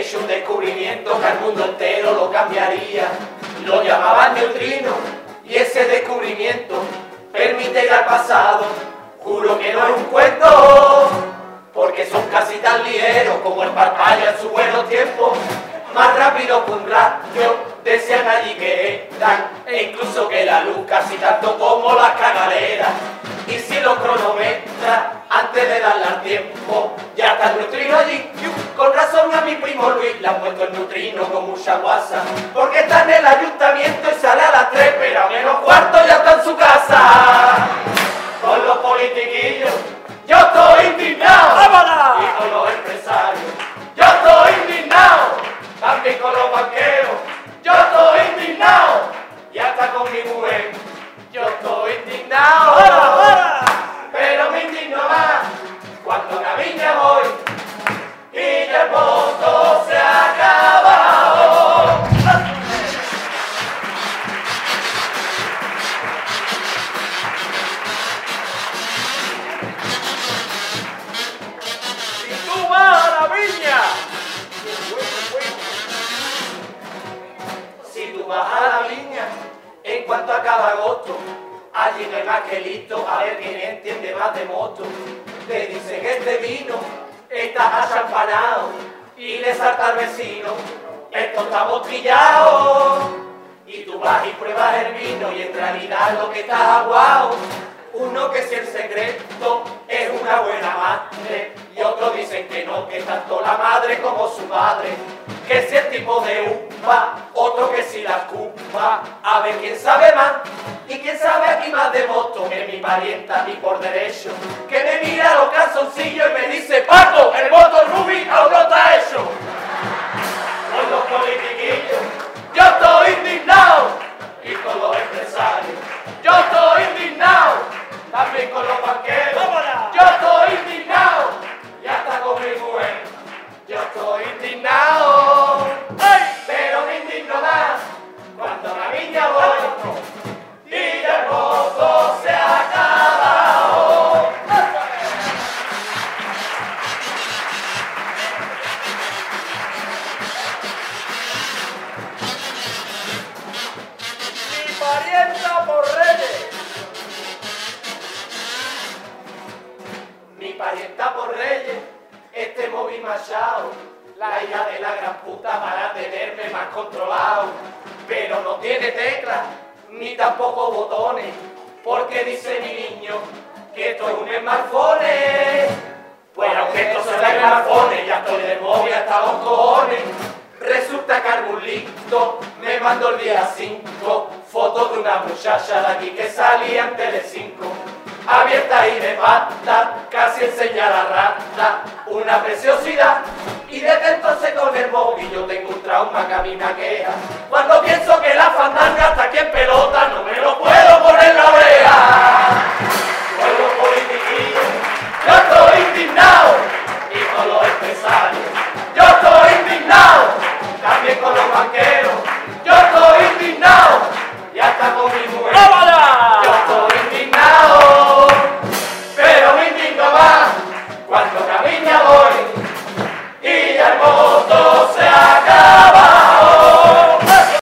hecho un descubrimiento que al mundo entero lo cambiaría. Lo llamaban neutrino y ese descubrimiento permite ir al pasado. Juro que no es un cuento, porque son casi tan ligeros como el parpallo en su buenos tiempos. Más rápido que un rayo, decían allí que eran, e incluso que la luz casi tanto como las cagaleras. Y si lo cronometra antes de darle al tiempo, ya está el neutrino allí. Con razón a mi primo Luis le han puesto el neutrino con mucha guasa, porque está en el ayuntamiento y sale a las 3, pero a menos cuarto ya está en su casa. Con los politiquillos yo estoy indignado. ¡Vámonos! Y con los empresarios yo estoy indignado. También con los banqueros yo estoy indignado. Y hasta con mi mujer yo estoy indignado. Pero me indigno más cuando a Cabiña voy y ya el voto se ha acabado. Si tú vas a la viña, si tú vas a la viña, en cuanto acaba agosto, allí no hay más que listo, a ver quién entiende más de moto. Te dicen este vino está achampanado y le salta al vecino, esto está botellado. Y tú vas y pruebas el vino y en realidad lo que estás aguado. Uno que si el secreto es una buena madre y otros dicen que no, que tanto la madre como su padre. Que si el tipo de uva, otro que si la culpa. A ver quién sabe más y quién sabe aquí más de voto que mi parienta y por derecho. Que me mira los calzoncillos y me dice: Paco, el voto Rubi aún no está hecho. Con los politiquillos yo estoy indignado y con los empresarios yo estoy indignado. También con los banqueros yo estoy indignado. Y hasta con mi mujer yo estoy indignado. ¡Ay! Pero me indigno más cuando a la viña voy y ya el voto se ha acabado. mi parienta por Reyes. Mi parienta por Reyes, este móvil machado, la hija de la gran puta para tenerme más controlado. Pero no tiene teclas, ni tampoco botones, porque dice mi niño que esto es un smartphone. Pues aunque esto sea un smartphone, ya estoy de móvil hasta los cojones. Resulta que algún listo me mandó el día 5 fotos de una muchacha de aquí que salía en Telecinco. Abierta y de pata, casi enseña la rata, una preciosidad. Y desde entonces con el móvil yo tengo un trauma que a mí me aqueja. Cuando pienso que la fandanga está aquí en pelota, no me lo puedo poner en la oreja. Con los politiquillos yo estoy indignado y con los empresarios yo estoy indignado. También con los banqueros yo estoy indignado y hasta con mi mujer yo estoy indignado. Pero me indigno más cuando camina